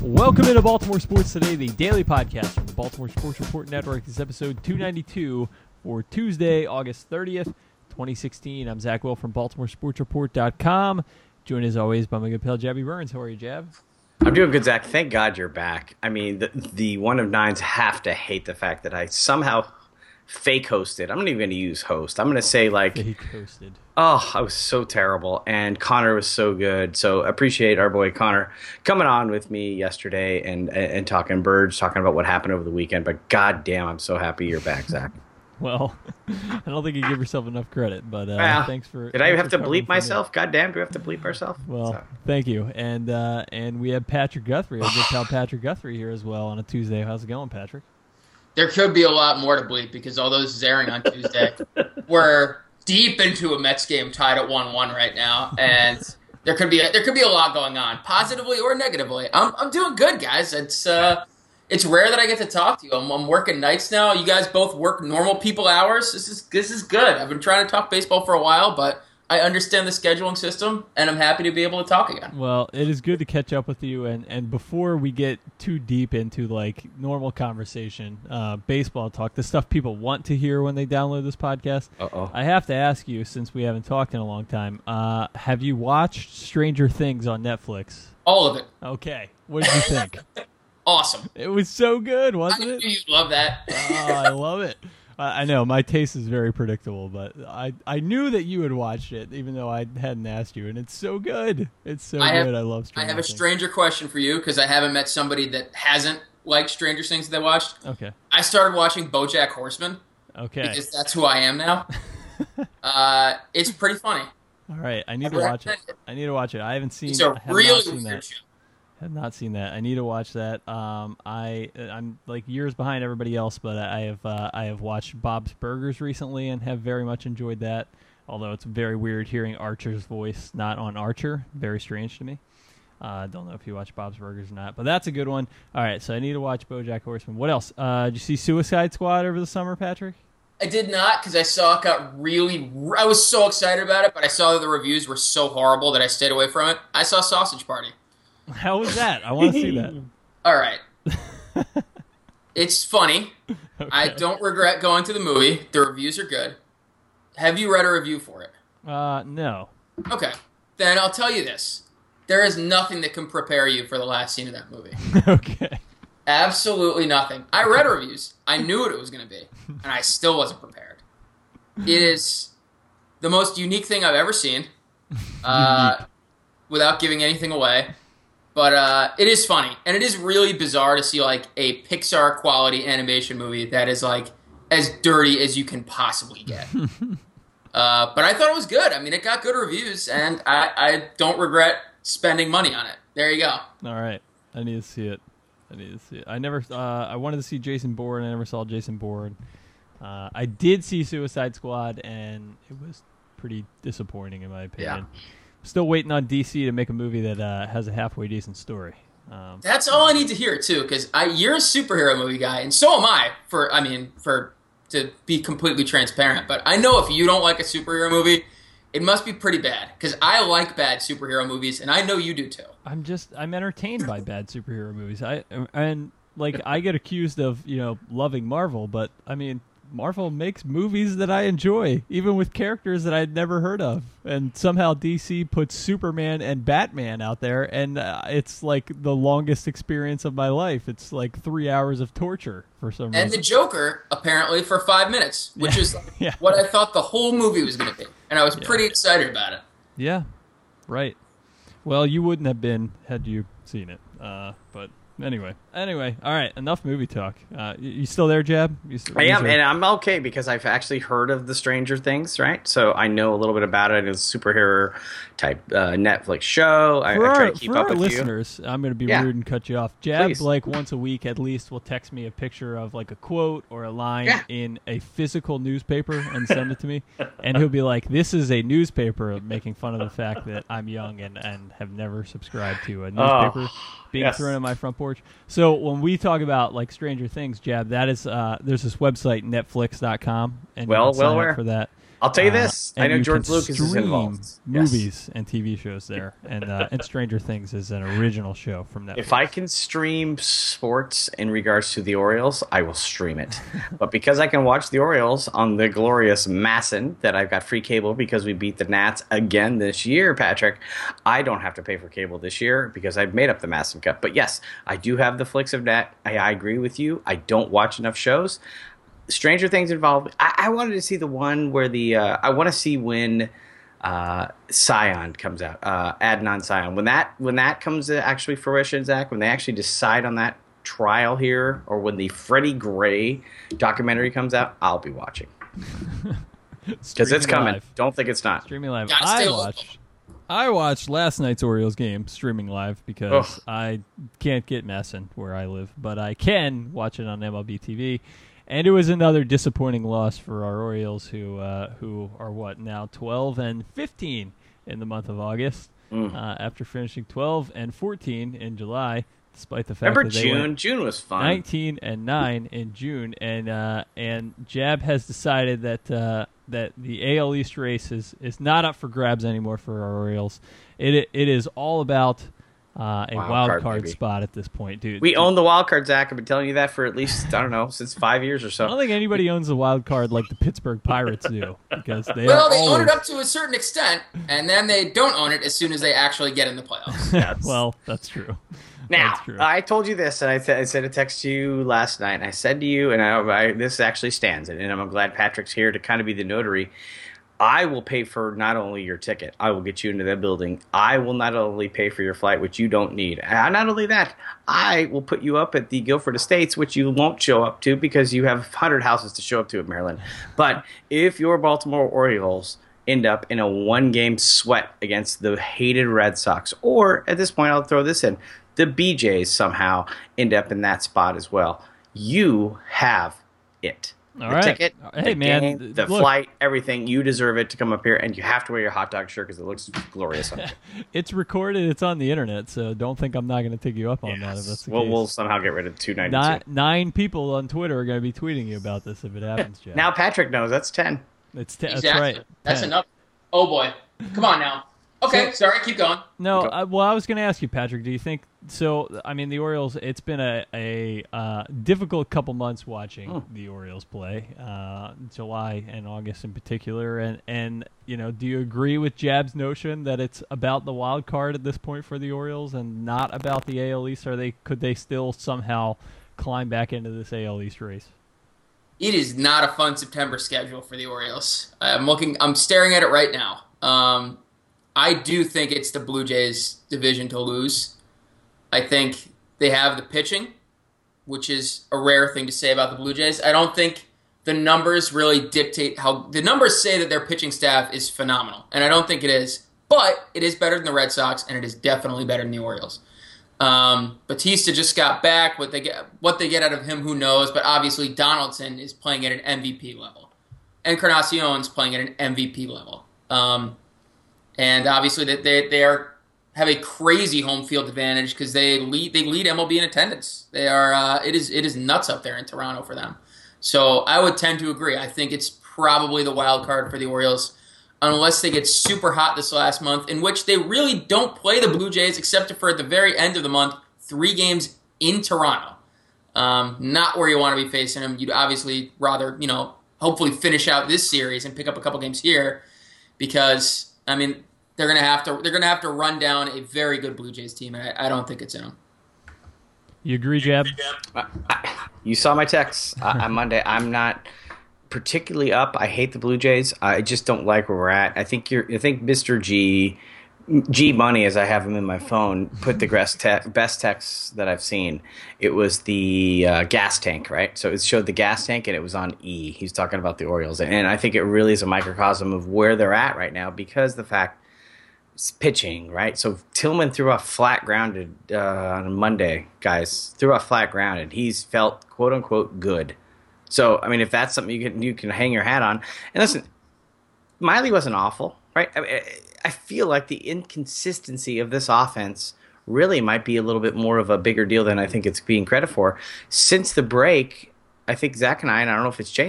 Welcome into Baltimore Sports Today, the daily podcast from the Baltimore Sports Report Network. This is episode 292 for Tuesday, August 30th, 2016. I'm Zach Will from BaltimoreSportsReport.com. Joined as always by my good pal, Jabby Burns. How are you, Jab? I'm doing good, Zach. Thank God you're back. I mean, the one of nines have to hate the fact that I somehow fake hosted. I'm not even going to use host. I'm going to say fake hosted. Oh, I was so terrible, and Connor was so good. So appreciate our boy Connor coming on with me yesterday and talking birds, talking about what happened over the weekend. But goddamn, I'm so happy you're back, Zach. Well, I don't think you give yourself enough credit, but thanks for. Did I have to bleep myself? Goddamn, do we have to bleep ourselves? Well, thank you, and we have Patrick Guthrie, our good pal Patrick Guthrie here as well on a Tuesday. How's it going, Patrick? There could be a lot more to bleep because all those airing on Tuesday we're deep into a Mets game tied at 1-1 right now, and there could be a lot going on, positively or negatively. I'm doing good, guys. It's rare that I get to talk to you. I'm working nights now. You guys both work normal people hours. This is good. I've been trying to talk baseball for a while, but I understand the scheduling system, and I'm happy to be able to talk again. Well, it is good to catch up with you, and before we get too deep into like normal conversation, baseball talk, the stuff people want to hear when they download this podcast, I have to ask you, since we haven't talked in a long time, have you watched Stranger Things on Netflix? All of it. Okay. What did you think? Awesome. It was so good, wasn't it? I knew you'd love that. Oh, I love it. I know, my taste is very predictable, but I knew that you had watched it, even though I hadn't asked you, and it's so good. It's so good. I love Stranger Things. I have a stranger question for you, because I haven't met somebody that hasn't liked Stranger Things that they watched. Okay. I started watching BoJack Horseman. Okay. Because that's who I am now. It's pretty funny. All right, I need to watch it. I haven't seen. It's a really weird show. Have not seen that. I need to watch that. I'm like years behind everybody else, but I have watched Bob's Burgers recently and have very much enjoyed that. Although it's very weird hearing Archer's voice not on Archer. Very strange to me. Don't know if you watch Bob's Burgers or not, but that's a good one. All right, so I need to watch BoJack Horseman. What else? Did you see Suicide Squad over the summer, Patrick? I did not, because I saw it I was so excited about it, but I saw that the reviews were so horrible that I stayed away from it. I saw Sausage Party. How was that? I want to see that. All right. It's funny. Okay. I don't regret going to the movie. The reviews are good. Have you read a review for it? No. Okay. Then I'll tell you this. There is nothing that can prepare you for the last scene of that movie. Okay. Absolutely nothing. I read reviews. I knew what it was going to be, and I still wasn't prepared. It is the most unique thing I've ever seen, without giving anything away. But it is funny, and it is really bizarre to see like a Pixar quality animation movie that is like as dirty as you can possibly get. But I thought it was good. I mean, it got good reviews, and I don't regret spending money on it. There you go. All right, I need to see it. I never. I wanted to see Jason Bourne. I never saw Jason Bourne. I did see Suicide Squad, and it was pretty disappointing in my opinion. Yeah. Still waiting on DC to make a movie that has a halfway decent story. That's all I need to hear too, because you're a superhero movie guy, and so am I. To be completely transparent, but I know if you don't like a superhero movie, it must be pretty bad. Because I like bad superhero movies, and I know you do too. I'm entertained by bad superhero movies. I get accused of loving Marvel, but I mean, Marvel makes movies that I enjoy, even with characters that I'd never heard of. And somehow DC puts Superman and Batman out there, and it's like the longest experience of my life. It's like 3 hours of torture for some reason. And the Joker, apparently, for 5 minutes, which is what I thought the whole movie was going to be. And I was pretty excited about it. Yeah, right. Well, you wouldn't have been had you seen it, but... Anyway, all right, enough movie talk. You still there, Jab? I am, and I'm okay because I've actually heard of the Stranger Things, right? So I know a little bit about it. It's a superhero type Netflix show. I try to keep up with you. For our listeners, I'm going to be rude and cut you off. Jab, like once a week at least, will text me a picture of like a quote or a line in a physical newspaper and send it to me. And he'll be like, this is a newspaper, making fun of the fact that I'm young and have never subscribed to a newspaper. Being thrown on my front porch. So when we talk about like Stranger Things, Jab, that is there's this website Netflix.com, and you can sign up for that. I'll tell you this. I And know you George can Lucas is stream involved. Yes. movies and TV shows there, and Stranger Things is an original show from Netflix. If I can stream sports in regards to the Orioles, I will stream it. But because I can watch the Orioles on the glorious Masson that I've got free cable because we beat the Nats again this year, Patrick, I don't have to pay for cable this year because I've made up the Masson cut. But yes, I do have the flicks of Nat. I agree with you. I don't watch enough shows. Stranger Things involved. I wanted to see the one where I want to see when Scion comes out, Adnan Scion. When that comes to actually fruition, Zach, when they actually decide on that trial here, or when the Freddie Gray documentary comes out, I'll be watching because it's coming. Live. Don't think it's not. Streaming live. Gotta stay local. I watched last night's Orioles game streaming live because I can't get Masson where I live, but I can watch it on MLB TV. And it was another disappointing loss for our Orioles, who are what now 12-15 in the month of August, after finishing 12-14 in July, despite the fact Remember that they went June was fun. 19-9 in June, and Jab has decided that the AL East race is not up for grabs anymore for our Orioles. It is all about a wild card spot at this point, dude. We own the wild card, Zach. I've been telling you that for at least, I don't know, since 5 years or so. I don't think anybody owns the wild card like the Pittsburgh Pirates do, because they own it up to a certain extent, and then they don't own it as soon as they actually get in the playoffs. Well, that's true. Now, That's true. I told you this, and I sent a text to you last night, and I said to you, and this actually stands, and I'm glad Patrick's here to kind of be the notary. I will pay for not only your ticket, I will get you into that building. I will not only pay for your flight, which you don't need. And not only that, I will put you up at the Guilford Estates, which you won't show up to because you have 100 houses to show up to at Maryland. But if your Baltimore Orioles end up in a one-game sweat against the hated Red Sox, or at this point, I'll throw this in, the BJs somehow end up in that spot as well, you have it. The ticket, the game, the flight, everything. You deserve it to come up here, and you have to wear your hot dog shirt because it looks glorious on you. It's recorded. It's on the internet, so don't think I'm not going to take you up on that if that's the case. We'll somehow get rid of the 292. Nine people on Twitter are going to be tweeting you about this if it happens, Jeff. Now Patrick knows. That's 10. It's 10. Exactly. That's right. That's 10. enough. Oh, boy. Come on now. Okay, sorry, keep going. No, I was going to ask you, Patrick, do you think so? I mean, the Orioles, it's been a difficult couple months watching the Orioles play, July and August in particular. And do you agree with Jab's notion that it's about the wild card at this point for the Orioles and not about the AL East? Could they still somehow climb back into this AL East race? It is not a fun September schedule for the Orioles. I'm staring at it right now. I do think it's the Blue Jays' division to lose. I think they have the pitching, which is a rare thing to say about the Blue Jays. I don't think the numbers really dictate how... The numbers say that their pitching staff is phenomenal, and I don't think it is. But it is better than the Red Sox, and it is definitely better than the Orioles. Batista just got back. What they get out of him, who knows? But obviously Donaldson is playing at an MVP level. Encarnacion's playing at an MVP level. And obviously they have a crazy home field advantage because they lead MLB in attendance. They are it is nuts up there in Toronto for them. So I would tend to agree. I think it's probably the wild card for the Orioles, unless they get super hot this last month, in which they really don't play the Blue Jays except for at the very end of the month, 3 games in Toronto. Not where you want to be facing them. You'd obviously rather hopefully finish out this series and pick up a couple games here, because I mean, they're gonna have to run down a very good Blue Jays team, and I don't think it's in them. You agree, Jab? You saw my text on Monday. I'm not particularly up. I hate the Blue Jays. I just don't like where we're at. I think Mr. G Money, as I have him in my phone, put the best text that I've seen. It was the gas tank, right? So it showed the gas tank, and it was on E. He's talking about the Orioles, and I think it really is a microcosm of where they're at right now, because the fact it's pitching, right? So Tillman threw off flat grounded on Monday, guys. Threw off flat grounded. He's felt quote unquote good. So I mean, if that's something you can hang your hat on. And listen, Miley wasn't awful, right? I feel like the inconsistency of this offense really might be a little bit more of a bigger deal than I think it's being credit for. Since the break, I think Zach and I don't know if it's Jay, Zach,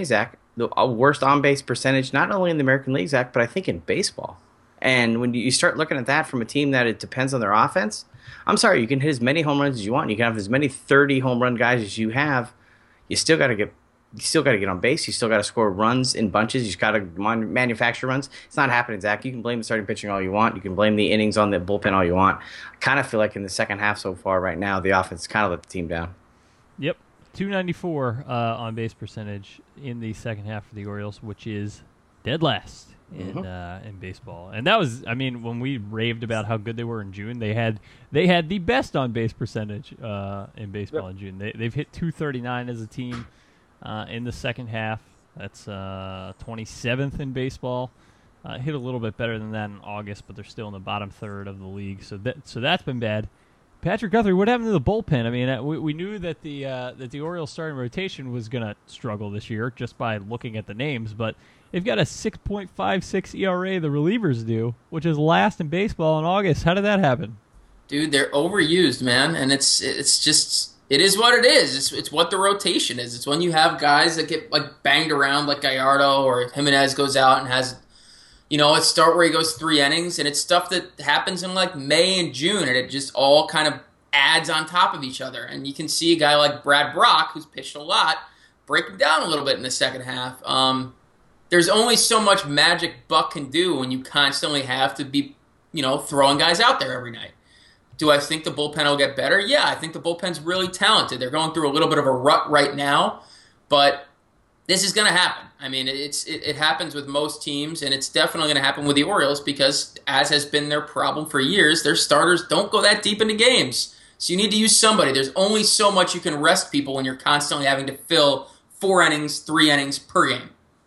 the worst on base percentage, not only in the American League, Zach, but I think in baseball. And when you start looking at that from a team that it depends on their offense, I'm sorry, you can hit as many home runs as you want. You can have as many 30 home run guys as you have. You still got to get on base. You still got to score runs in bunches. You just got to manufacture runs. It's not happening, Zach. You can blame the starting pitching all you want. You can blame the innings on the bullpen all you want. I kind of feel like in the second half so far right now, the offense kind of let the team down. Yep, 294 on base percentage in the second half for the Orioles, which is dead last in baseball. And that was, I mean, when we raved about how good they were in June, they had the best on base percentage in baseball in June. They've hit 239 as a team in the second half. That's 27th in baseball. Hit a little bit better than that in August, but they're still in the bottom third of the league. So that's been bad. Patrick Guthrie, what happened to the bullpen? I mean, we knew that the Orioles starting rotation was going to struggle this year just by looking at the names, but they've got a 6.56 ERA, the relievers do, which is last in baseball in August. How did that happen? Dude, they're overused, man, and it's just it is what it is. It's what the rotation is. It's when you have guys that get like banged around, like Gallardo or Jimenez goes out and has, a start where he goes 3 innings, and it's stuff that happens in like May and June, and it just all kind of adds on top of each other. And you can see a guy like Brad Brock, who's pitched a lot, breaking down a little bit in the second half. There's only so much magic Buck can do when you constantly have to be, throwing guys out there every night. Do I think the bullpen will get better? Yeah, I think the bullpen's really talented. They're going through a little bit of a rut right now, but this is going to happen. I mean, it happens with most teams, and it's definitely going to happen with the Orioles because, as has been their problem for years, their starters don't go that deep into games. So you need to use somebody. There's only so much you can rest people when you're constantly having to fill 4 innings, 3 innings per game.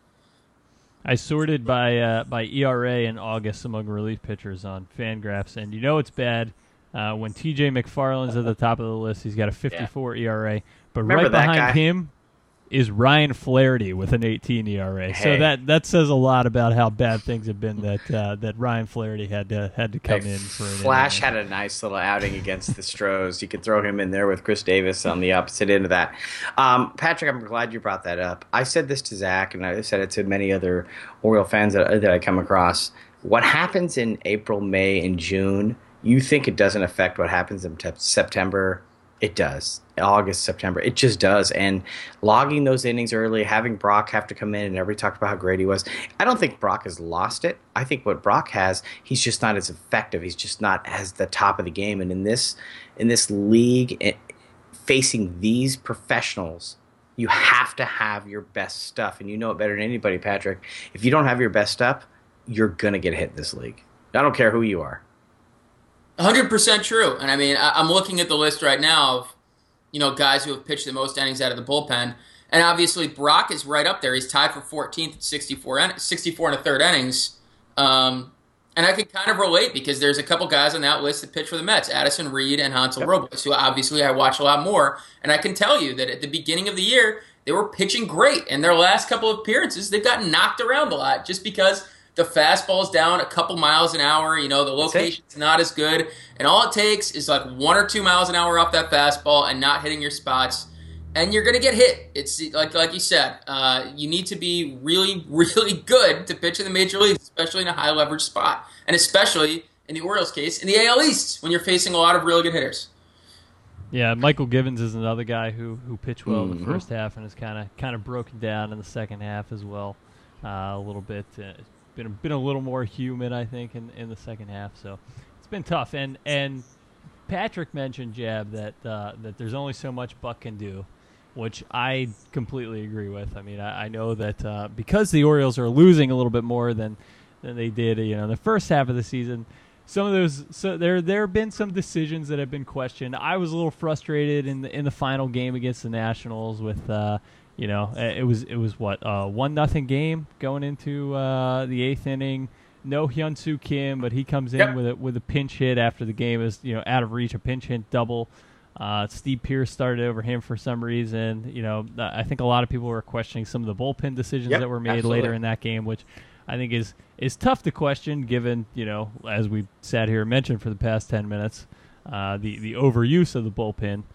I sorted by ERA in August among relief pitchers on Fangraphs, and it's bad when TJ McFarland's at the top of the list. He's got a 54 ERA, but Remember right behind guy? him is Ryan Flaherty with an 18 ERA. Hey. So that says a lot about how bad things have been that Ryan Flaherty had to come in for an Flash inning. had a nice little outing against the Stros. You could throw him in there with Chris Davis on the opposite end of that. Patrick, I'm glad you brought that up. I said this to Zach, and I said it to many other Oriole fans that I come across. What happens in April, May, and June, you think it doesn't affect what happens in September. It does. August, September. It just does. And logging those innings early, having Brock have to come in, and everybody talked about how great he was. I don't think Brock has lost it. I think what Brock has, he's just not as effective. He's just not as the top of the game. And in this league, facing these professionals, you have to have your best stuff. And you know it better than anybody, Patrick. If you don't have your best stuff, you're going to get hit in this league. I don't care who you are. 100% true. And I mean, I'm looking at the list right now of, guys who have pitched the most innings out of the bullpen. And obviously, Brock is right up there. He's tied for 14th at 64 and a third innings. And I can kind of relate because there's a couple guys on that list that pitch for the Mets, Addison Reed and Hansel Robles, who obviously I watch a lot more. And I can tell you that at the beginning of the year, they were pitching great. And their last couple of appearances, they've gotten knocked around a lot just because the fastball's down a couple miles an hour. The location's not as good. And all it takes is like 1 or 2 miles an hour off that fastball and not hitting your spots. And you're going to get hit. It's like you said, you need to be really, really good to pitch in the major leagues, especially in a high leverage spot. And especially, in the Orioles case, in the AL East, when you're facing a lot of really good hitters. Yeah, Michael Givens is another guy who pitched well in the first half and is kind of broken down in the second half as well a little bit. Been a little more human, I think, in the second half. So it's been tough. And Patrick mentioned, Jab, that there's only so much Buck can do, which I completely agree with. I mean, I know that because the Orioles are losing a little bit more than they did, in the first half of the season, some of those. So there have been some decisions that have been questioned. I was a little frustrated in the final game against the Nationals with. It was what 1-0 game going into the 8th inning. No Hyun-Soo Kim, but he comes in with a pinch hit after the game is out of reach, a pinch hit double. Steve Pearce started over him for some reason. I think a lot of people were questioning some of the bullpen decisions that were made later in that game, which I think is tough to question given as we sat here and mentioned for the past 10 minutes, the overuse of the bullpen.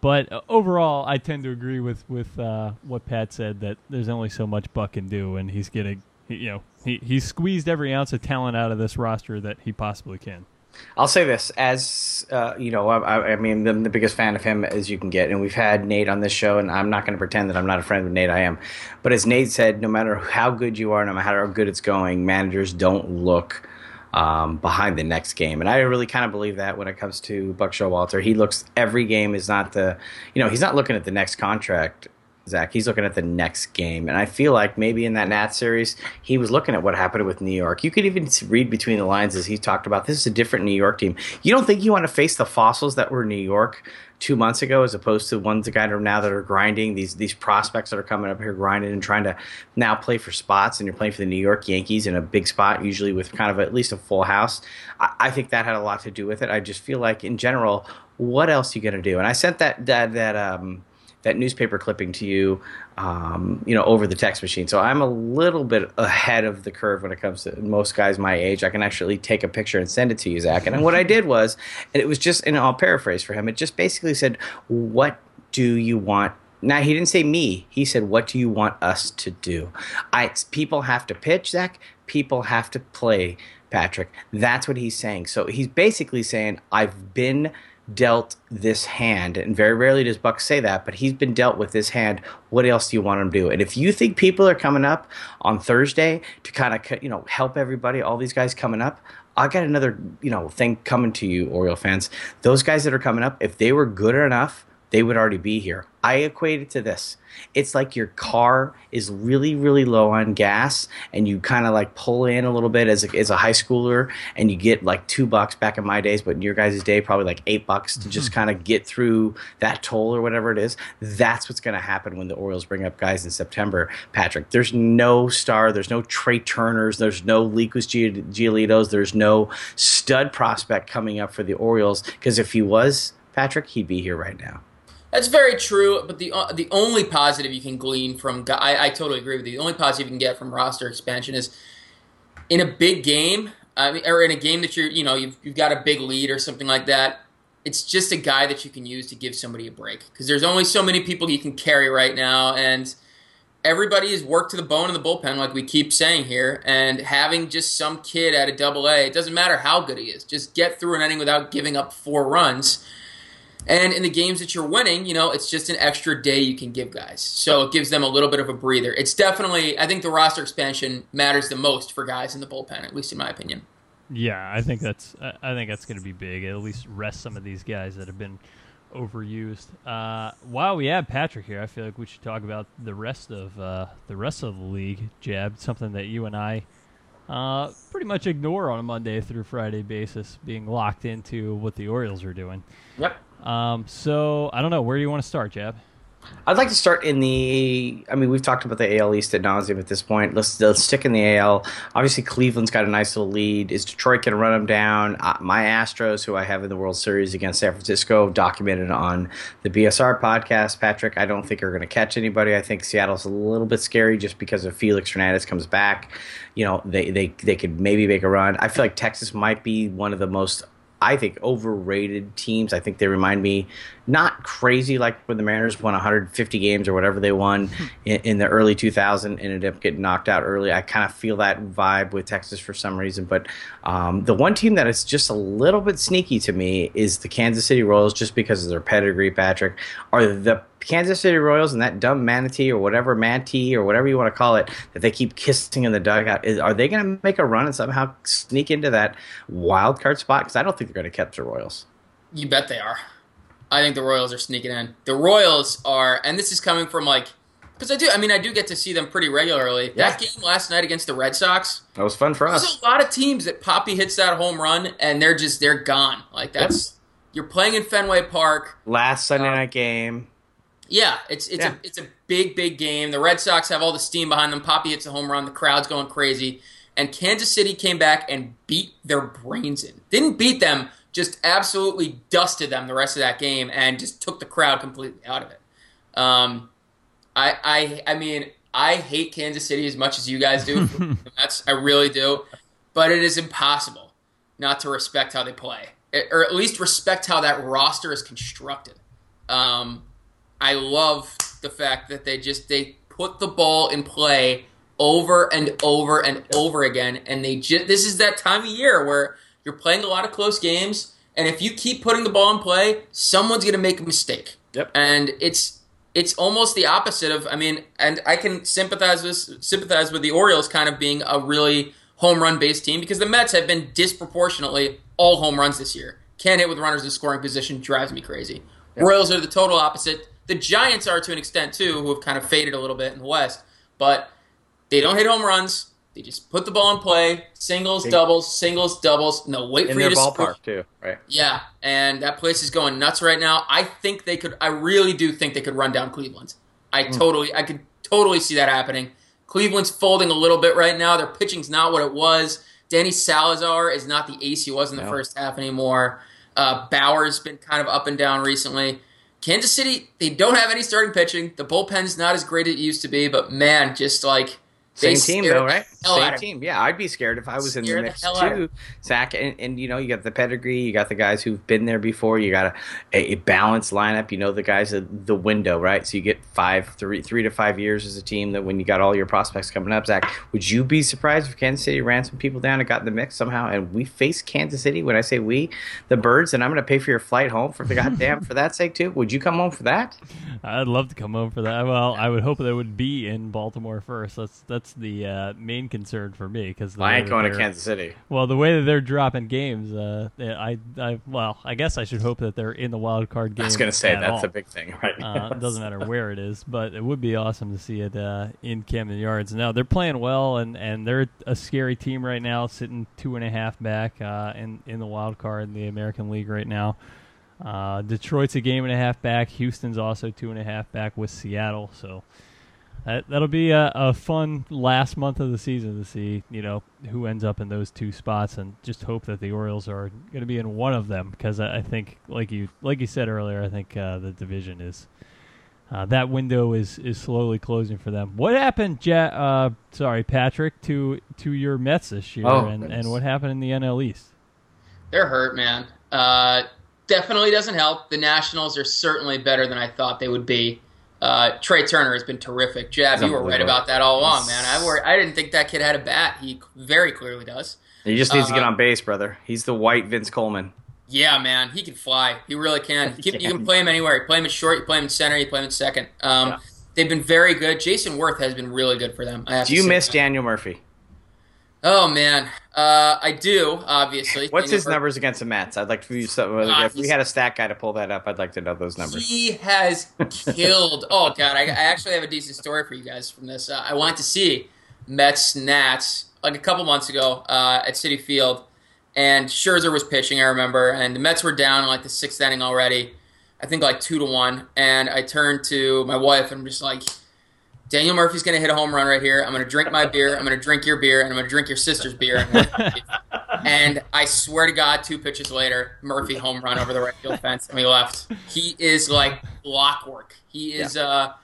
But overall, I tend to agree with what Pat said, that there's only so much Buck can do, and he's getting, he's squeezed every ounce of talent out of this roster that he possibly can. I'll say this, as I mean, I'm the biggest fan of him as you can get, and we've had Nate on this show, and I'm not going to pretend that I'm not a friend with Nate. I am, but as Nate said, no matter how good you are, no matter how good it's going, managers don't look behind the next game, and I really kind of believe that when it comes to Buck Showalter. He looks, every game is not he's not looking at the next contract, Zach. He's looking at the next game. And I feel like maybe in that Nats series, he was looking at what happened with New York. You could even read between the lines as he talked about, this is a different New York team. You don't think you want to face the fossils that were New York 2 months ago, as opposed to ones that kind of now that are grinding, these prospects that are coming up here grinding and trying to now play for spots, and you're playing for the New York Yankees in a big spot, usually with kind of at least a full house. I think that had a lot to do with it. I just feel like in general, what else are you going to do? And I sent that newspaper clipping to you, over the text machine. So I'm a little bit ahead of the curve when it comes to most guys my age. I can actually take a picture and send it to you, Zach. And what I did was, and it was just, and I'll paraphrase for him, it just basically said, what do you want? Now, he didn't say me. He said, what do you want us to do? People have to pitch, Zach. People have to play, Patrick. That's what he's saying. So he's basically saying, I've been dealt this hand, and very rarely does Buck say that, but he's been dealt with this hand. What else do you want him to do? And if you think people are coming up on Thursday to kind of help everybody, all these guys coming up, I got another thing coming to you, Oriole fans. Those guys that are coming up, if they were good enough, they would already be here. I equate it to this. It's like your car is really, really low on gas, and you kind of like pull in a little bit as a high schooler, and you get like $2 back in my days, but in your guys' day, probably like $8 to just kind of get through that toll or whatever it is. That's what's going to happen when the Orioles bring up guys in September, Patrick. There's no star. There's no Trey Turners. There's no Lucas Giolito's. There's no stud prospect coming up for the Orioles, because if he was, Patrick, he'd be here right now. That's very true, but the only positive you can glean from I totally agree with you. The only positive you can get from roster expansion is in a big game, or in a game that you've got a big lead or something like that. It's just a guy that you can use to give somebody a break, because there's only so many people you can carry right now, and everybody is worked to the bone in the bullpen, like we keep saying here. And having just some kid at a Double-A, it doesn't matter how good he is, just get through an inning without giving up 4 runs. And in the games that you're winning, it's just an extra day you can give guys. So it gives them a little bit of a breather. It's definitely, I think the roster expansion matters the most for guys in the bullpen, at least in my opinion. Yeah, I think that's going to be big. At least rest some of these guys that have been overused. While we have Patrick here, I feel like we should talk about the rest of the league, Jab, something that you and I pretty much ignore on a Monday through Friday basis, being locked into what the Orioles are doing. Yep. So I don't know. Where do you want to start, Jab? I'd like to start in we've talked about the AL East ad nauseum at this point. Let's stick in the AL. Obviously, Cleveland's got a nice little lead. Is Detroit going to run them down? My Astros, who I have in the World Series against San Francisco, documented on the BSR podcast, Patrick, I don't think are going to catch anybody. I think Seattle's a little bit scary just because if Felix Hernandez comes back, they could maybe make a run. I feel like Texas might be one of the most, I think, overrated teams. I think they remind me, not crazy like when the Mariners won 150 games or whatever they won in the early 2000s and ended up getting knocked out early. I kind of feel that vibe with Texas for some reason. But the one team that is just a little bit sneaky to me is the Kansas City Royals, just because of their pedigree, Patrick. Are the Kansas City Royals and that dumb manatee or whatever you want to call it that they keep kissing in the dugout, are they going to make a run and somehow sneak into that wild card spot? Because I don't think they're going to catch the Royals. You bet they are. I think the Royals are sneaking in. The Royals are, and this is coming from because I do get to see them pretty regularly. Yeah. That game last night against the Red Sox, that was fun for us. There's a lot of teams that Poppy hits that home run and they're gone. You're playing in Fenway Park. Last Sunday night game. Yeah, it's a big game. The Red Sox have all the steam behind them. Poppy hits a home run. The crowd's going crazy. And Kansas City came back and beat their brains in. Didn't beat them, just absolutely dusted them the rest of that game and just took the crowd completely out of it. I hate Kansas City as much as you guys do. I really do. But it is impossible not to respect how they play, or at least respect how that roster is constructed. I love the fact that they put the ball in play over and over and over again, and this is that time of year where you're playing a lot of close games, and if you keep putting the ball in play, someone's going to make a mistake. Yep. And it's almost the opposite of, and I can sympathize with the Orioles kind of being a really home run based team, because the Mets have been disproportionately all home runs this year. Can't hit with runners in scoring position, drives me crazy. Yep. Royals are the total opposite. The Giants are to an extent too, who have kind of faded a little bit in the West, but they don't hit home runs. They just put the ball in play, singles, doubles, no, wait for you to in their ballpark too, right? Yeah, and that place is going nuts right now. I really do think they could run down Cleveland. I could totally see that happening. Cleveland's folding a little bit right now. Their pitching's not what it was. Danny Salazar is not the ace he was in the first half anymore. Bauer's been kind of up and down recently. Kansas City, they don't have any starting pitching. The bullpen's not as great as it used to be, but man, just like... Same team, though, right? Same team. Yeah, I'd be scared if I was in the mix, too, Zach. And you got the pedigree. You got the guys who've been there before. You got a balanced lineup. You know the guys at the window, right? So you get 3 to 5 years as a team that when you got all your prospects coming up. Zach, would you be surprised if Kansas City ran some people down and got in the mix somehow? And we face Kansas City, when I say we, the Birds, and I'm going to pay for your flight home for the goddamn, for that sake, too. Would you come home for that? I'd love to come home for that. Well, I would hope they would be in Baltimore first. That's the main concern for me, because I ain't going to Kansas City. Well, the way that they're dropping games, I guess I should hope that they're in the wild card game. I was going to say that's a big thing, right? It doesn't matter where it is, but it would be awesome to see it in Camden Yards. Now they're playing well, and they're a scary team right now, sitting 2.5 back in the wild card in the American League right now. Detroit's a 1.5 back. Houston's also 2.5 back with Seattle. So that'll be a fun last month of the season to see, who ends up in those two spots, and just hope that the Orioles are going to be in one of them, because I think, like you said earlier, I think the division is that window is slowly closing for them. What happened, Patrick, to your Mets this year, and what happened in the NL East? They're hurt, man. Definitely doesn't help. The Nationals are certainly better than I thought they would be. Trey Turner has been terrific. Jab, you were right about that all along, man. I didn't think that kid had a bat. He very clearly does. He just needs to get on base, brother. He's the white Vince Coleman. Yeah, man. He can fly. He really can. You can play him anywhere. You play him at short, you play him in center, you play him in second. They've been very good. Jason Worth has been really good for them. Do you miss Daniel Murphy? Oh, man. I do, obviously. What's his numbers against the Mets? I'd like to use something. If we had a stat guy to pull that up, I'd like to know those numbers. He has killed. Oh, God. I actually have a decent story for you guys from this. I went to see Mets-Nats like a couple months ago at Citi Field, and Scherzer was pitching, I remember, and the Mets were down in like the 6th inning already, I think like 2-1, and I turned to my wife and I'm just like, Daniel Murphy's going to hit a home run right here. I'm going to drink my beer. I'm going to drink your beer. And I'm going to drink your sister's beer. And I swear to God, 2 pitches later, Murphy home run over the right field fence, and we left. He is like clockwork. He is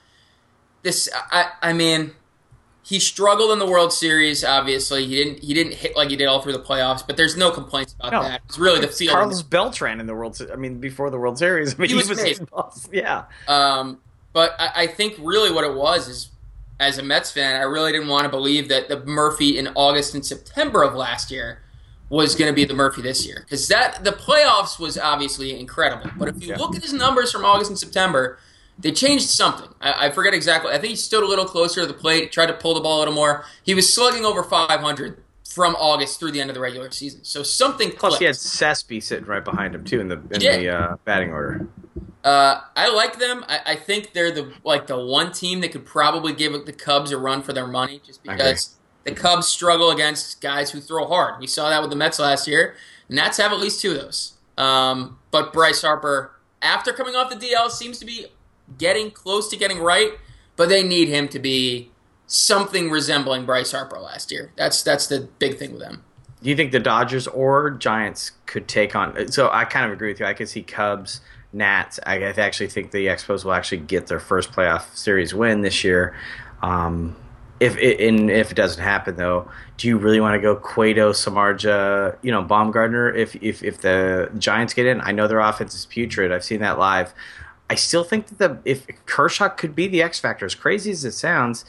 he struggled in the World Series, obviously. He didn't hit like he did all through the playoffs, but there's no complaints about that. It's really the field. Carlos Beltran in the World Series. Before the World Series. He was yeah. But I think really what it was is, as a Mets fan, I really didn't want to believe that the Murphy in August and September of last year was going to be the Murphy this year. Because the playoffs was obviously incredible. But if you look at his numbers from August and September, they changed something. I forget exactly. I think he stood a little closer to the plate, tried to pull the ball a little more. He was slugging over 500 from August through the end of the regular season. So something clicked. Plus he had Sespi sitting right behind him, too, in the batting order. I like them. I think they're the one team that could probably give the Cubs a run for their money, just because the Cubs struggle against guys who throw hard. We saw that with the Mets last year. Nats have at least 2 of those. But Bryce Harper, after coming off the DL, seems to be getting close to getting right, but they need him to be something resembling Bryce Harper last year. That's the big thing with them. Do you think the Dodgers or Giants could take on? So I kind of agree with you. I could see Cubs, Nats. I actually think the Expos will actually get their first playoff series win this year. If it doesn't happen, though, do you really want to go Cueto, Samardzija, Baumgartner? If the Giants get in, I know their offense is putrid. I've seen that live. I still think that if Kershaw could be the X factor, as crazy as it sounds,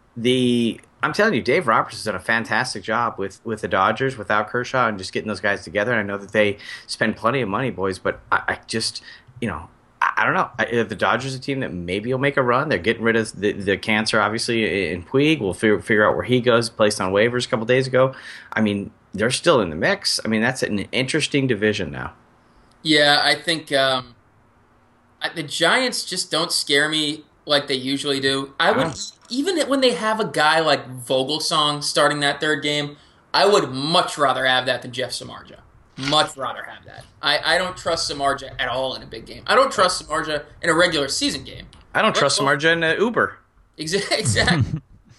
I'm telling you, Dave Roberts has done a fantastic job with the Dodgers without Kershaw and just getting those guys together. And I know that they spend plenty of money, boys, but I just, I don't know. The Dodgers are a team that maybe will make a run. They're getting rid of the cancer, obviously, in Puig. We'll figure out where he goes, placed on waivers a couple days ago. I mean, they're still in the mix. I mean, that's an interesting division now. Yeah, I think the Giants just don't scare me like they usually do. I would, even when they have a guy like Vogelsong starting that third game, I would much rather have that than Jeff Samardzija. Much rather have that. I don't trust Samardzija at all in a big game. I don't trust Samardzija in a regular season game. I don't trust Samardzija in an Uber. Exactly.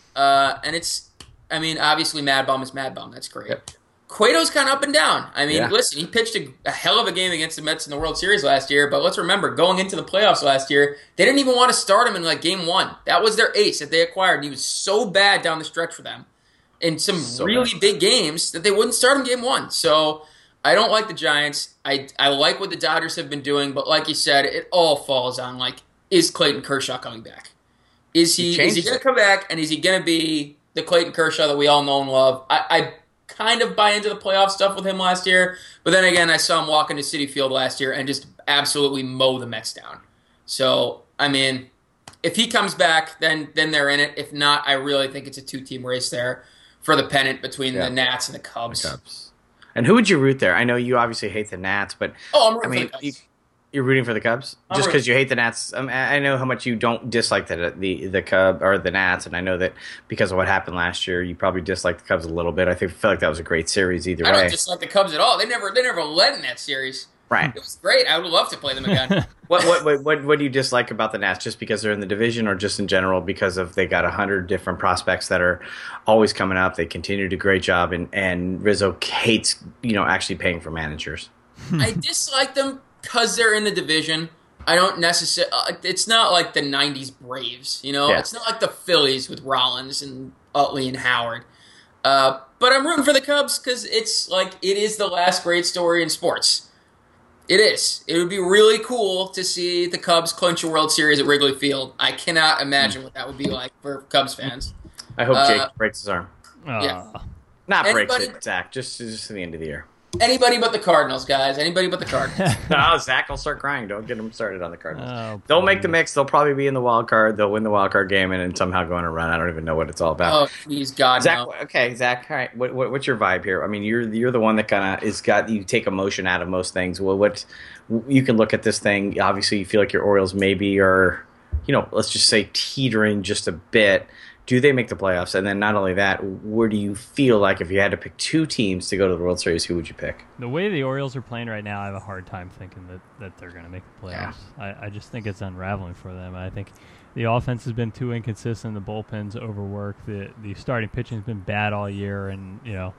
And it's, I mean, obviously Mad Bum is Mad Bum. That's great. Yep. Cueto's kind of up and down. I mean, listen, he pitched a hell of a game against the Mets in the World Series last year, but let's remember, going into the playoffs last year, they didn't even want to start him in like game one. That was their ace that they acquired, and he was so bad down the stretch for them in some really big games that they wouldn't start him game one. So I don't like the Giants. I like what the Dodgers have been doing, but like you said, it all falls on, like, is Clayton Kershaw coming back? Is he going to come back, and is he going to be the Clayton Kershaw that we all know and love? I kind of buy into the playoff stuff with him last year, but then again, I saw him walk into Citi Field last year and just absolutely mow the Mets down. So, I mean, if he comes back, then they're in it. If not, I really think it's a two-team race there for the pennant between the Nats and the Cubs. And who would you root there? I know you obviously hate the Nats, but I'm rooting for the Cubs. You're rooting for the Cubs just because you hate the Nats. I know how much you don't dislike the Cub or the Nats, and I know that because of what happened last year, you probably dislike the Cubs a little bit. I feel like that was a great series either way. I don't dislike the Cubs at all. They never led in that series. Right. It was great. I would love to play them again. What do you dislike about the Nats? Just because they're in the division, or just in general because of they got 100 different prospects that are always coming up? They continue to do a great job, and Rizzo hates actually paying for managers. I dislike them because they're in the division. I don't necessarily. It's not like the '90s Braves, It's not like the Phillies with Rollins and Utley and Howard. But I'm rooting for the Cubs because it's like it is the last great story in sports. It is. It would be really cool to see the Cubs clinch a World Series at Wrigley Field. I cannot imagine what that would be like for Cubs fans. I hope Jake breaks his arm. Yeah. Not breaks it, Zach. Just to the end of the year. Anybody but the Cardinals, guys. Anybody but the Cardinals. No, Zach will start crying. Don't get him started on the Cardinals. Oh, they'll make the mix. They'll probably be in the wild card. They'll win the wild card game and then somehow go on a run. I don't even know what it's all about. Oh, please, God, Zach, no. Okay, Zach. All right. What's your vibe here? I mean, you're the one that kind of you take emotion out of most things. Well, you can look at this thing. Obviously, you feel like your Orioles maybe are, let's just say teetering just a bit. Do they make the playoffs? And then not only that, where do you feel like if you had to pick two teams to go to the World Series, who would you pick? The way the Orioles are playing right now, I have a hard time thinking that they're going to make the playoffs. Yeah. I just think it's unraveling for them. I think the offense has been too inconsistent. The bullpen's overworked. The starting pitching has been bad all year, and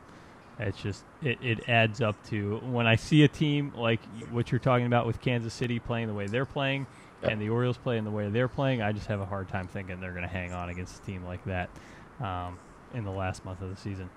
it's just it adds up to when I see a team like what you're talking about with Kansas City playing the way they're playing. And the Orioles playing the way they're playing, I just have a hard time thinking they're going to hang on against a team like that in the last month of the season.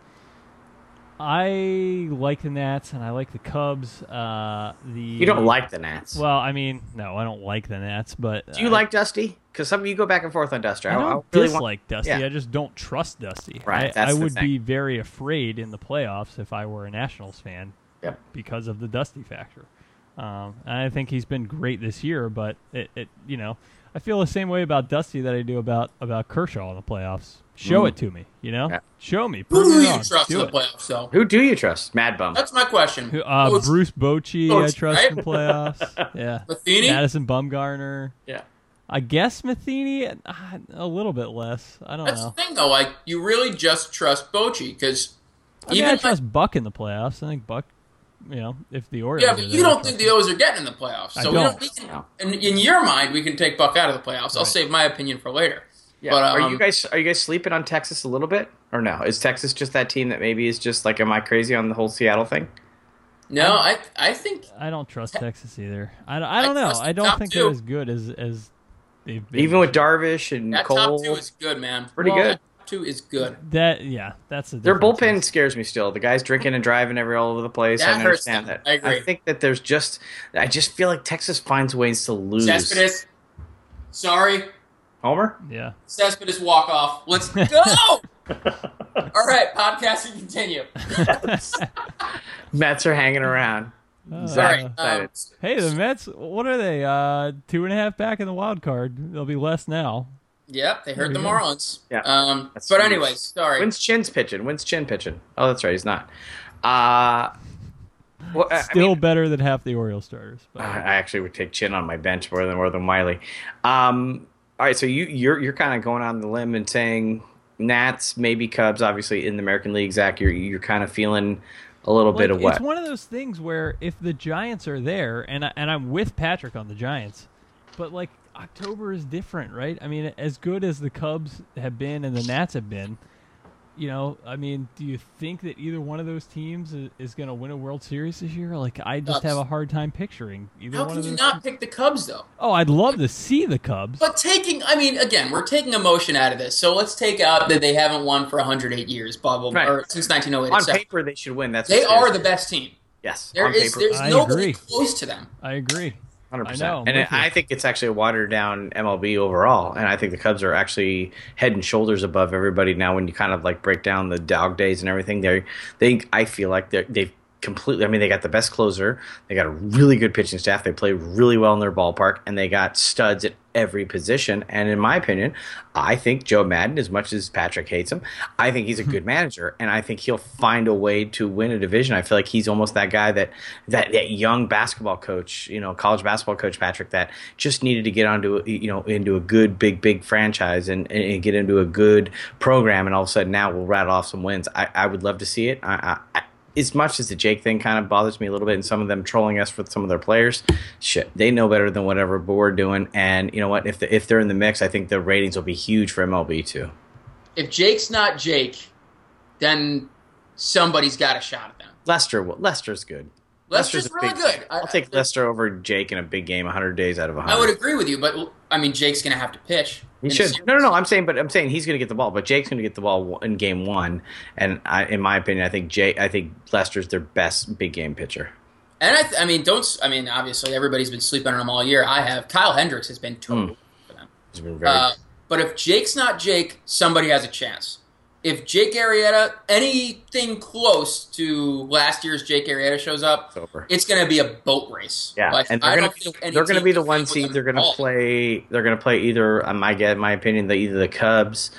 I like the Nats and I like the Cubs. You don't like the Nats? Well, I mean, no, I don't like the Nats. But do you like Dusty? Because some of you go back and forth on Dusty. I don't dislike Dusty. Yeah. I just don't trust Dusty. Right. I would be very afraid in the playoffs if I were a Nationals fan because of the Dusty factor. I think he's been great this year, but I feel the same way about Dusty that I do about Kershaw in the playoffs. Show it to me, Show me. Who do you trust in the playoffs, though? Who do you trust? Mad Bum. That's my question. Bruce Bochy, I trust in the playoffs. Yeah. Matheny? Madison Bumgarner. Yeah. I guess Matheny, a little bit less. I don't know. That's the thing, though. Like, you really just trust Bochy because I trust Buck in the playoffs. I think Buck. If the Orioles. Yeah, but you don't think the O's are getting in the playoffs. So in your mind, we can take Buck out of the playoffs. I'll save my opinion for later. Yeah. But, are you guys sleeping on Texas a little bit, or no? Is Texas just that team that maybe is just like, am I crazy on the whole Seattle thing? No, I think I don't trust Texas either. I don't know. I don't think they're as good as they've been. Even with Darvish and that Cole, top two is good, man. Pretty good. Two is good. That's their bullpen scares me still. The guys drinking and driving all over the place. That I understand that. I agree. I think that I just feel like Texas finds ways to lose. Cespedes. Sorry. Homer? Yeah. Cespedes walk off. Let's go! All right, podcasting continue. Mets are hanging around. Sorry. Hey, the Mets, what are they? 2.5 back in the wild card. They'll be less now. Yep, they hurt the There you go. Marlins. Yeah. But anyways, sorry. When's Chin's pitching? Oh, that's right. He's not. Still better than half the Orioles starters. But. I actually would take Chin on my bench more than Wiley. All right, so you're kind of going on the limb and saying Nats, maybe Cubs, obviously in the American League. Zach, you're kind of feeling a little bit of what? It's one of those things where if the Giants are there, and I'm with Patrick on the Giants, but like October is different, right? I mean, as good as the Cubs have been and the Nats have been, I mean, do you think that either one of those teams is going to win a World Series this year? Like, I just have a hard time picturing either one of those. How can you not pick the Cubs, though? Oh, I'd love to see the Cubs. But again, we're taking emotion out of this. So let's take out that they haven't won for 108 years, blah, blah, blah, Right. or since 1908. On paper, they should win. They are the best team. Yes, There's I nobody agree. close to them. I agree. 100%. I know, And I think it's actually a watered down MLB overall. And I think the Cubs are actually head and shoulders above everybody now when you kind of like break down the dog days and everything. I feel like they've completely, I mean, they got the best closer. They got a really good pitching staff. They play really well in their ballpark, and they got studs at every position. And in my opinion, I think Joe Madden, as much as Patrick hates him, I think he's a good manager, and I think he'll find a way to win a division. I feel like he's almost that guy that young basketball coach, college basketball coach Patrick, that just needed to get into a good big franchise and get into a good program, and all of a sudden now we'll rattle off some wins. I would love to see it. As much as the Jake thing kind of bothers me a little bit, and some of them trolling us for some of their players, shit, they know better than whatever we're doing. And you know what? If they're in the mix, I think the ratings will be huge for MLB too. If Jake's not Jake, then somebody's got a shot at them. Lester's good. Lester's really good. I'll take Lester over Jake in a big game, 100 days out of 100. I would agree with you, but I mean, Jake's going to have to pitch. He should. No. I'm saying he's going to get the ball, but Jake's going to get the ball in game one. And in my opinion, I think Lester's their best big game pitcher. And obviously everybody's been sleeping on him all year. I have. Kyle Hendricks has been total for them. He's been very good. But if Jake's not Jake, somebody has a chance. If Jake Arrieta, anything close to last year's Jake Arrieta shows up, it's going to be a boat race. Yeah, and they're going to be the one seed. They're going to play. They're going to play either. My opinion, either the Cubs.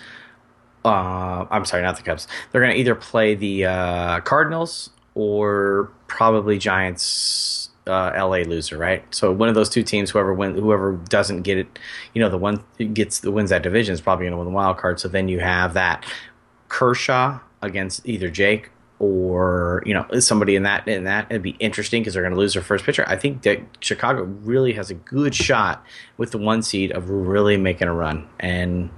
I'm sorry, not the Cubs. They're going to either play the Cardinals or probably Giants. LA loser, right? So one of those two teams, whoever doesn't get it, the one wins that division is probably going to win the wild card. So then you have that Kershaw against either Jake or somebody in that. It'd be interesting because they're going to lose their first pitcher. I think that Chicago really has a good shot with the one seed of really making a run, and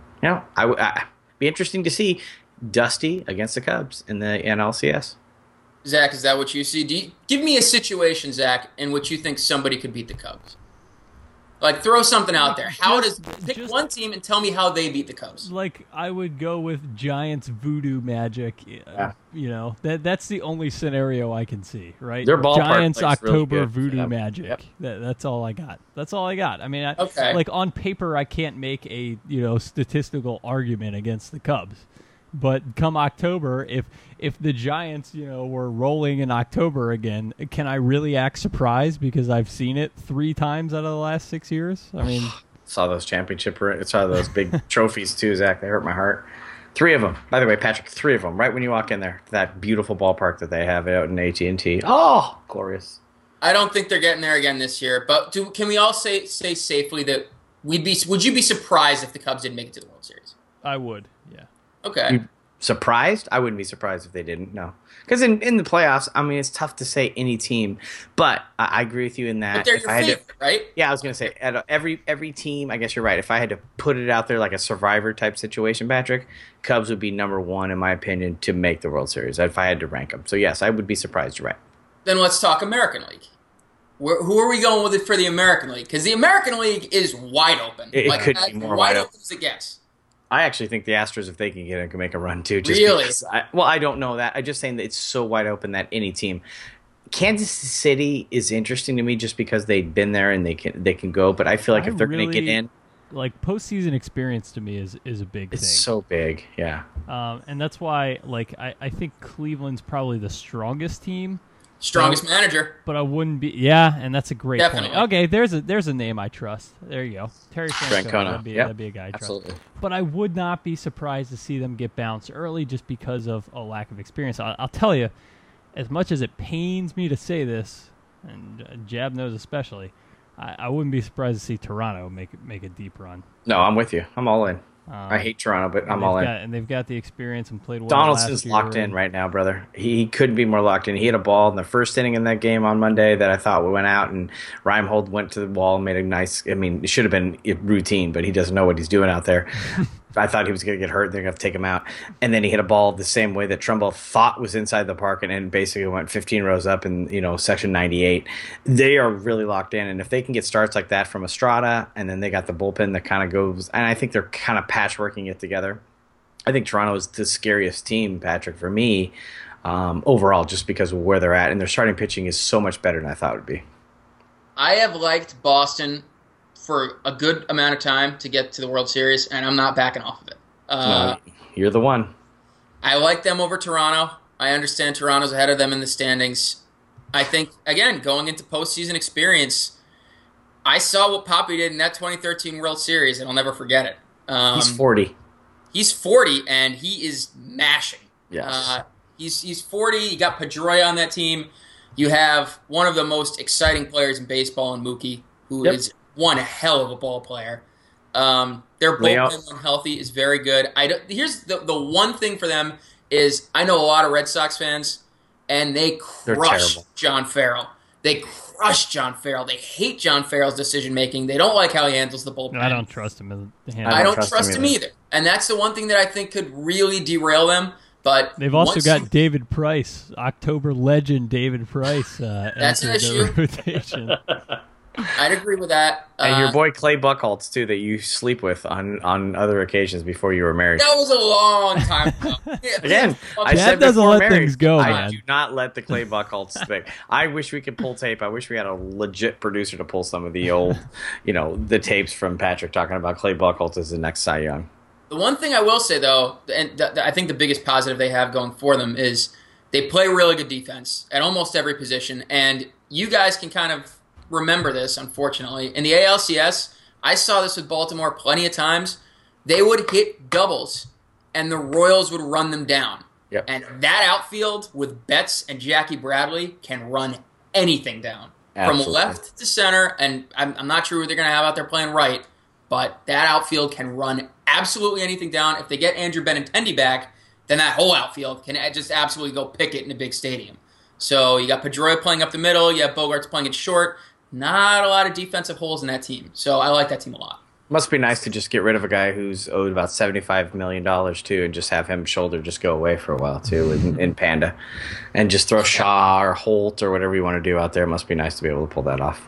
I be interesting to see Dusty against the Cubs in the NLCS. Zach, is that what you see? Give me a situation, Zach, in which you think somebody could beat the Cubs. Like, throw something out there. Pick one team and tell me how they beat the Cubs. Like, I would go with Giants voodoo magic. Yeah. That's the only scenario I can see, right? Their ballpark Giants October really voodoo magic. Yep. That's all I got. I mean, okay. Like on paper, I can't make a statistical argument against the Cubs. But come October, if the Giants, were rolling in October again, can I really act surprised because I've seen it 3 times out of the last 6 years? I mean, saw those saw those big trophies too, Zach. They hurt my heart. 3 of them, by the way, Patrick. 3 of them, right when you walk in there, that beautiful ballpark that they have out in AT&T. Oh, glorious! I don't think they're getting there again this year. But can we all say safely that would you be surprised if the Cubs didn't make it to the World Series? I would, yeah. Okay. Surprised? I wouldn't be surprised if they didn't. No, because in the playoffs, I mean, it's tough to say any team, but I agree with you in that. But they're your favorite, right? Yeah, I was going to say every team. I guess you're right. If I had to put it out there like a Survivor type situation, Patrick, Cubs would be number 1 in my opinion to make the World Series if I had to rank them. So yes, I would be surprised. You're right. Then let's talk American League. Who are we going with it for the American League? Because the American League is wide open. It could be more wide open as it gets. I actually think the Astros, if they can get it, can make a run too. Really? I don't know that. I'm just saying that it's so wide open that any team. Kansas City is interesting to me just because they've been there and they can go. But I feel like if they're going to get in, like postseason experience to me is a big It's thing. so big, yeah. And that's why, like, I think Cleveland's probably the strongest team. Strongest manager. But I wouldn't be. Yeah, and that's a great Definitely. point. Okay, there's a name I trust. There you go, Terry Francona. Francona. That'd be a guy I trust. Absolutely. But I would not be surprised to see them get bounced early just because of a lack of experience. I'll tell you, as much as it pains me to say this, and Jab knows especially, I wouldn't be surprised to see Toronto make a deep run. No, I'm with you. I'm all in. I hate Toronto, but I'm all in. And they've got the experience and played well. Donaldson's last year. locked in right now, brother. He couldn't be more locked in. He had a ball in the first inning in that game on Monday that I thought went out, and Reimhold went to the wall and made a nice. I mean, it should have been routine, but he doesn't know what he's doing out there. I thought he was going to get hurt. They're going to have to take him out. And then he hit a ball the same way that Trumbull thought was inside the park and basically went 15 rows up in, section 98. They are really locked in. And if they can get starts like that from Estrada, and then they got the bullpen that kind of goes, and I think they're kind of patchworking it together. I think Toronto is the scariest team, Patrick, for me, overall, just because of where they're at. And their starting pitching is so much better than I thought it would be. I have liked Boston for a good amount of time to get to the World Series, and I'm not backing off of it. No, you're the one. I like them over Toronto. I understand Toronto's ahead of them in the standings. I think, again, going into postseason experience, I saw what Papi did in that 2013 World Series, and I'll never forget it. He's 40. He's 40, and he is mashing. Yes. He's 40. You got Pedroia on that team. You have one of the most exciting players in baseball in Mookie, who is one hell of a ball player. Their bullpen when healthy is very good. Here's the one thing for them is I know a lot of Red Sox fans, and they crush John Farrell. They crush John Farrell. They hate John Farrell's decision making. They don't like how he handles the bullpen. No, I don't trust him. I don't trust him either. And that's the one thing that I think could really derail them. But they've also got David Price, October legend David Price. That's an issue. Rotation. I'd agree with that. And your boy Clay Buchholz, too, that you sleep with on other occasions before you were married. That was a long time ago. Again, I Dad said doesn't before let marriage, things go, I man. do not let the Clay Buchholz thing. I wish we could pull tape. I wish we had a legit producer to pull some of the old, the tapes from Patrick talking about Clay Buchholz as the next Cy Young. The one thing I will say, though, and I think the biggest positive they have going for them is they play really good defense at almost every position. And you guys can kind of remember this, unfortunately. In the ALCS, I saw this with Baltimore plenty of times. They would hit doubles, and the Royals would run them down. Yep. And that outfield with Betts and Jackie Bradley can run anything down. Absolutely. From left to center, and I'm not sure who they're going to have out there playing right, but that outfield can run absolutely anything down. If they get Andrew Benintendi back, then that whole outfield can just absolutely go pick it in a big stadium. So you got Pedroia playing up the middle, you have Bogarts playing it short. Not a lot of defensive holes in that team. So I like that team a lot. Must be nice to just get rid of a guy who's owed about $75 million, too, and just have him shoulder just go away for a while, too, in Panda. And just throw Shaw or Holt or whatever you want to do out there. It must be nice to be able to pull that off.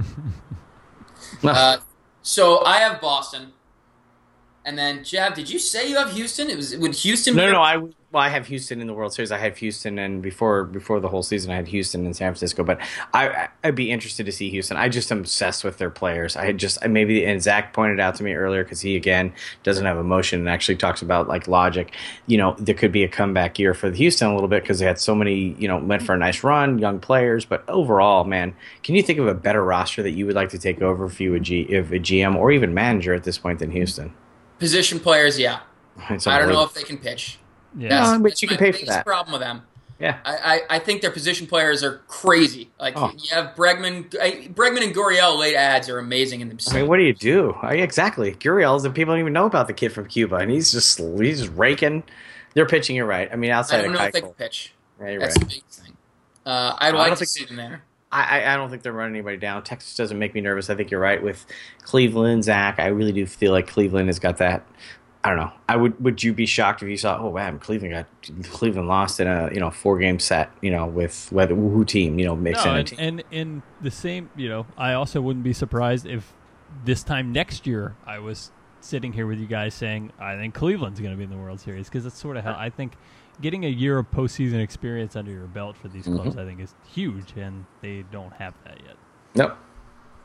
So I have Boston. And then, Jab, did you say you have Houston? Would Houston be I have Houston in the World Series. I had Houston, and before the whole season, I had Houston and San Francisco. But I'd be interested to see Houston. I just am obsessed with their players. And Zach pointed out to me earlier, because he, again, doesn't have emotion and actually talks about, like, logic. There could be a comeback year for Houston a little bit because they had so many, went for a nice run, young players. But overall, man, can you think of a better roster that you would like to take over if you if a GM or even manager at this point than Houston? Position players, yeah. I don't know if they can pitch. Yeah, but you can pay for that. That's the problem with them. Yeah, I think their position players are crazy. Like you have Bregman and Gurriel late ads are amazing in themselves. I mean, what do you do? Exactly, Gurriel's and people don't even know about the kid from Cuba, and he's just raking. They're pitching it right. I mean, outside I don't of know if they can pitch. Yeah, that's the big thing. I'd like to see them there. I don't think they're running anybody down. Texas doesn't make me nervous. I think you're right with Cleveland, Zach. I really do feel like Cleveland has got that. I don't know. Would you be shocked if you saw? Oh man, Cleveland lost in a 4-game set. With who team makes in a team. And in the same I also wouldn't be surprised if this time next year I was sitting here with you guys saying I think Cleveland's going to be in the World Series, because that's sort of how I think getting a year of postseason experience under your belt for these clubs I think is huge, and they don't have that yet. Nope.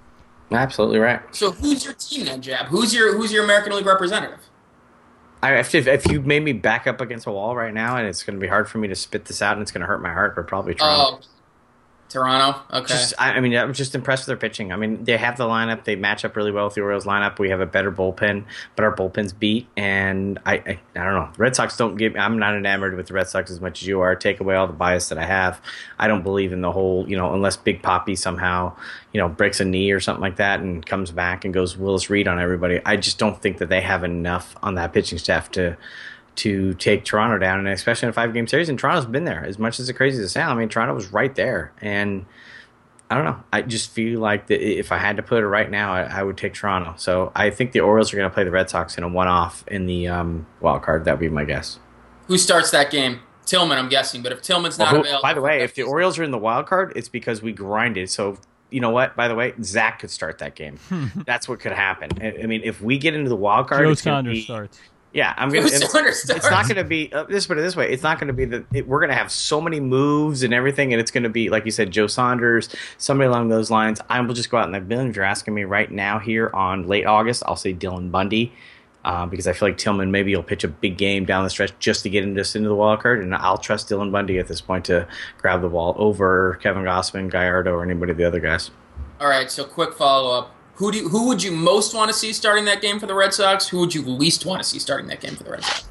Absolutely right. So who's your team then, Jab? Who's your American League representative? If you made me back up against a wall right now, and it's going to be hard for me to spit this out, and it's going to hurt my heart, but probably Toronto. Oh, Toronto. Okay. I mean, I'm just impressed with their pitching. I mean, they have the lineup. They match up really well with the Orioles lineup. We have a better bullpen, but our bullpen's beat. And I don't know. The Red Sox don't give. I'm not enamored with the Red Sox as much as you are. Take away all the bias that I have. I don't believe in the whole, unless Big Poppy somehow, breaks a knee or something like that and comes back and goes Willis Reed on everybody. I just don't think that they have enough on that pitching staff to take Toronto down, and especially in a 5-game series. And Toronto's been there, as much as it's crazy as it sounds. I mean, Toronto was right there, and I don't know. I just feel like that if I had to put it right now, I would take Toronto. So I think the Orioles are going to play the Red Sox in a one-off in the wild card. That would be my guess. Who starts that game? Tillman, I'm guessing. But if Tillman's not available, by the way, if the Orioles are in the wild card, it's because we grinded. So you know what? By the way, Zach could start that game. That's what could happen. I mean, if we get into the wild card, Joe Saunders starts. Yeah, I'm gonna. It's not going to be. Let's put it this way: it's not going to be we're going to have so many moves and everything, and it's going to be like you said, Joe Saunders, somebody along those lines. I will just go out and if you're asking me right now here on late August, I'll say Dylan Bundy, because I feel like Tillman maybe he'll pitch a big game down the stretch just to get into the wild card, and I'll trust Dylan Bundy at this point to grab the ball over Kevin Gausman, Gallardo, or anybody of the other guys. All right. So quick follow up. Who would you most want to see starting that game for the Red Sox? Who would you least want to see starting that game for the Red Sox?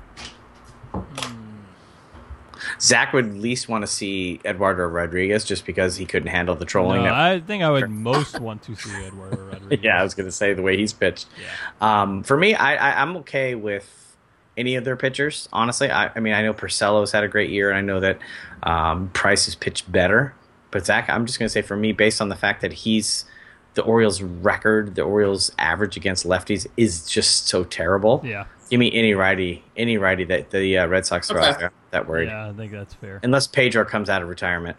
Zach would least want to see Eduardo Rodriguez just because he couldn't handle the trolling. No, I think I would most want to see Eduardo Rodriguez. Yeah, I was going to say the way he's pitched. Yeah. For me, I'm okay with any of their pitchers, honestly. I mean, I know Porcello's had a great year, and I know that Price has pitched better. But Zach, I'm just going to say for me, based on the fact that the Orioles' record, the Orioles' average against lefties is just so terrible. Yeah. Give me any righty that the Red Sox throw out there. That worried. Yeah, I think that's fair. Unless Pedro comes out of retirement.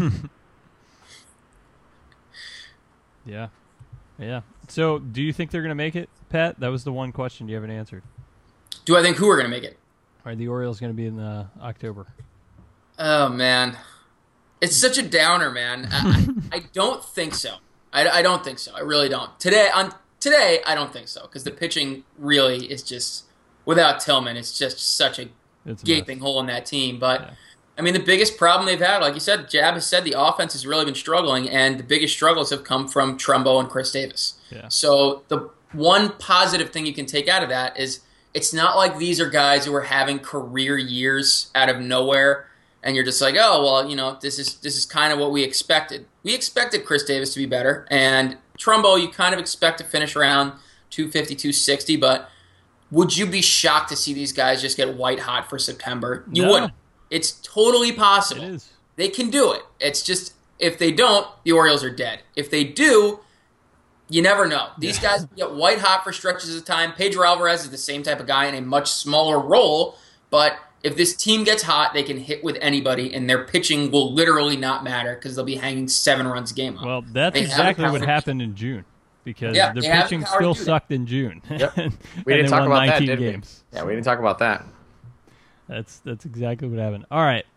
Yeah. Yeah. So, do you think they're going to make it, Pat? That was the one question you haven't answered. Do I think who are going to make it? Are the Orioles going to be in October? Oh, man. It's such a downer, man. I don't think so. I don't think so. I really don't. Today, I don't think so, because the pitching really is just, without Tillman, it's just such a gaping hole in that team. But, yeah. I mean, the biggest problem they've had, like you said, Jab has said, the offense has really been struggling, and the biggest struggles have come from Trumbo and Chris Davis. Yeah. So the one positive thing you can take out of that is it's not like these are guys who are having career years out of nowhere, and you're just like, oh, well, this is kind of what we expected. We expected Chris Davis to be better, and Trumbo you kind of expect to finish around 250, 260, but would you be shocked to see these guys just get white hot for September? You wouldn't. It's totally possible. It is. They can do it. It's just, if they don't, the Orioles are dead. If they do, you never know. These guys get white hot for stretches of time. Pedro Alvarez is the same type of guy in a much smaller role, but if this team gets hot, they can hit with anybody, and their pitching will literally not matter because they'll be hanging 7 runs a game up. Well, that's exactly what happened in June, because their pitching still sucked in June. Yep. We didn't talk about that, did games. Yeah, we didn't talk about that. That's exactly what happened. All right.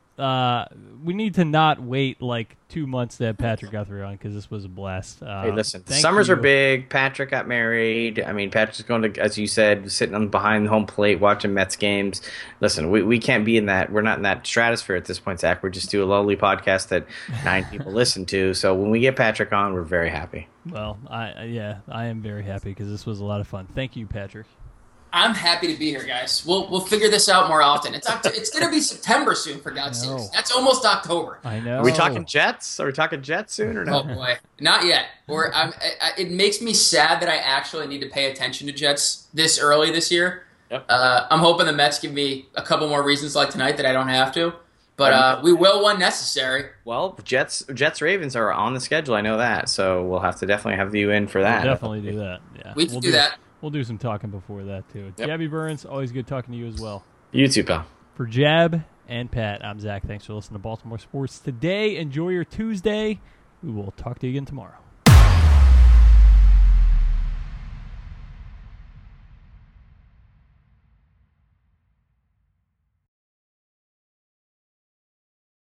We need to not wait like 2 months to have Patrick Guthrie on, because this was a blast. Hey, listen, summers are big. Patrick got married. I mean, Patrick's going to, as you said, sitting on behind the home plate watching Mets games. Listen, we can't be in that. We're not in that stratosphere at this point, Zach. We're just do a lowly podcast that 9 people listen to. So when we get Patrick on, we're very happy. Well, I am very happy, because this was a lot of fun. Thank you, Patrick. I'm happy to be here, guys. We'll figure this out more often. It's going to be September soon, for God's sakes. That's almost October. I know. Are we talking Jets? Are we talking Jets soon or no? Oh boy, not yet. Or it makes me sad that I actually need to pay attention to Jets this early this year. Yep. I'm hoping the Mets give me a couple more reasons like tonight that I don't have to. But we will when necessary. Well, Jets Ravens are on the schedule. I know that, so we'll have to definitely have you in for that. We'll definitely do that. Yeah, we can do that. We'll do some talking before that, too. Yep. Jabby Burns, always good talking to you as well. You too, pal. For Jab and Pat, I'm Zach. Thanks for listening to Baltimore Sports today. Enjoy your Tuesday. We will talk to you again tomorrow.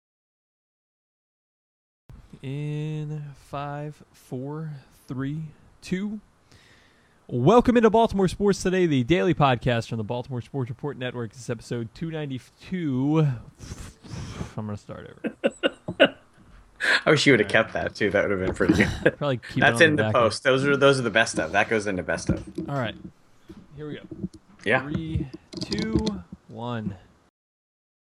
In 5, 4, 3, 2. Welcome into Baltimore Sports Today, the daily podcast from the Baltimore Sports Report Network. This is episode 292. I'm going to start over. I wish you would have kept that too. That would have been pretty good. Probably keep That's it on in the back post. Those are the best of. That goes into best of. All right. Here we go. Yeah. 3, 2, 1.